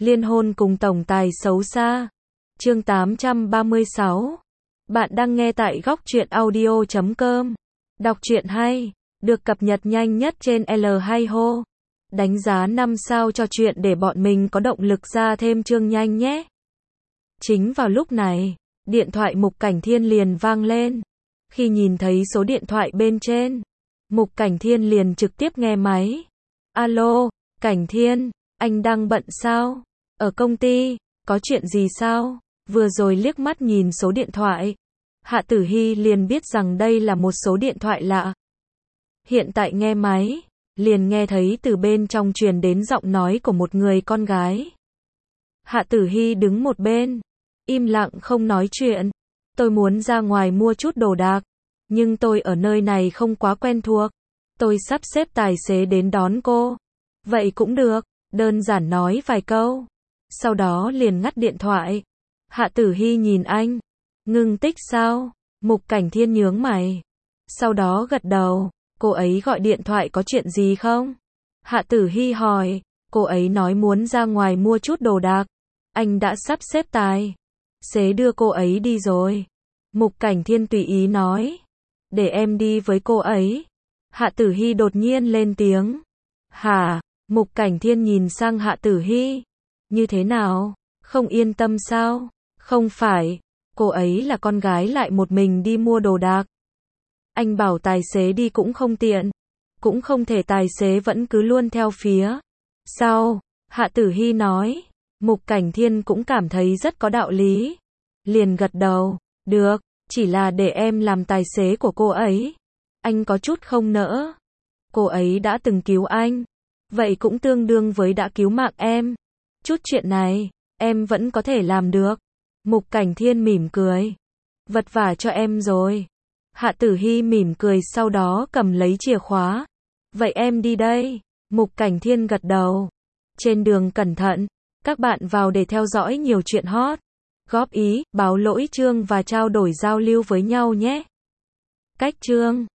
Liên hôn cùng tổng tài xấu xa. Chương 836. Bạn đang nghe tại góc truyện audio.com. Đọc truyện hay, được cập nhật nhanh nhất trên L hay Ho. Đánh giá 5 sao cho chuyện để bọn mình có động lực ra thêm chương nhanh nhé. Chính vào lúc này, điện thoại Mục Cảnh Thiên liền vang lên. Khi nhìn thấy số điện thoại bên trên, Mục Cảnh Thiên liền trực tiếp nghe máy. Alo, Cảnh Thiên, anh đang bận sao? Ở công ty, có chuyện gì sao? Vừa rồi liếc mắt nhìn số điện thoại, Hạ Tử Hy liền biết rằng đây là một số điện thoại lạ. Hiện tại nghe máy, liền nghe thấy từ bên trong truyền đến giọng nói của một người con gái. Hạ Tử Hy đứng một bên, im lặng không nói chuyện. Tôi muốn ra ngoài mua chút đồ đạc, nhưng tôi ở nơi này không quá quen thuộc. Tôi sắp xếp tài xế đến đón cô. Vậy cũng được, đơn giản nói vài câu. Sau đó liền ngắt điện thoại. Hạ Tử Hy nhìn anh. Ngưng tích sao? Mục Cảnh Thiên nhướng mày. Sau đó gật đầu. Cô ấy gọi điện thoại có chuyện gì không? Hạ Tử Hy hỏi. Cô ấy nói muốn ra ngoài mua chút đồ đạc. Anh đã sắp xếp tài xế đưa cô ấy đi rồi. Mục Cảnh Thiên tùy ý nói. Để em đi với cô ấy. Hạ Tử Hy đột nhiên lên tiếng. Hả? Mục Cảnh Thiên nhìn sang Hạ Tử Hy. Như thế nào? Không yên tâm sao? Không phải, cô ấy là con gái lại một mình đi mua đồ đạc. Anh bảo tài xế đi cũng không tiện. Cũng không thể tài xế vẫn cứ luôn theo phía sau. Hạ Tử Hy nói. Mục Cảnh Thiên cũng cảm thấy rất có đạo lý. Liền gật đầu. Được, chỉ là để em làm tài xế của cô ấy. Anh có chút không nỡ. Cô ấy đã từng cứu anh. Vậy cũng tương đương với đã cứu mạng em. Chút chuyện này, em vẫn có thể làm được. Mục Cảnh Thiên mỉm cười. Vật vả cho em rồi. Hạ Tử Hy mỉm cười sau đó cầm lấy chìa khóa. Vậy em đi đây. Mục Cảnh Thiên gật đầu. Trên đường cẩn thận. Các bạn vào để theo dõi nhiều chuyện hot. Góp ý, báo lỗi chương và trao đổi giao lưu với nhau nhé. Cách chương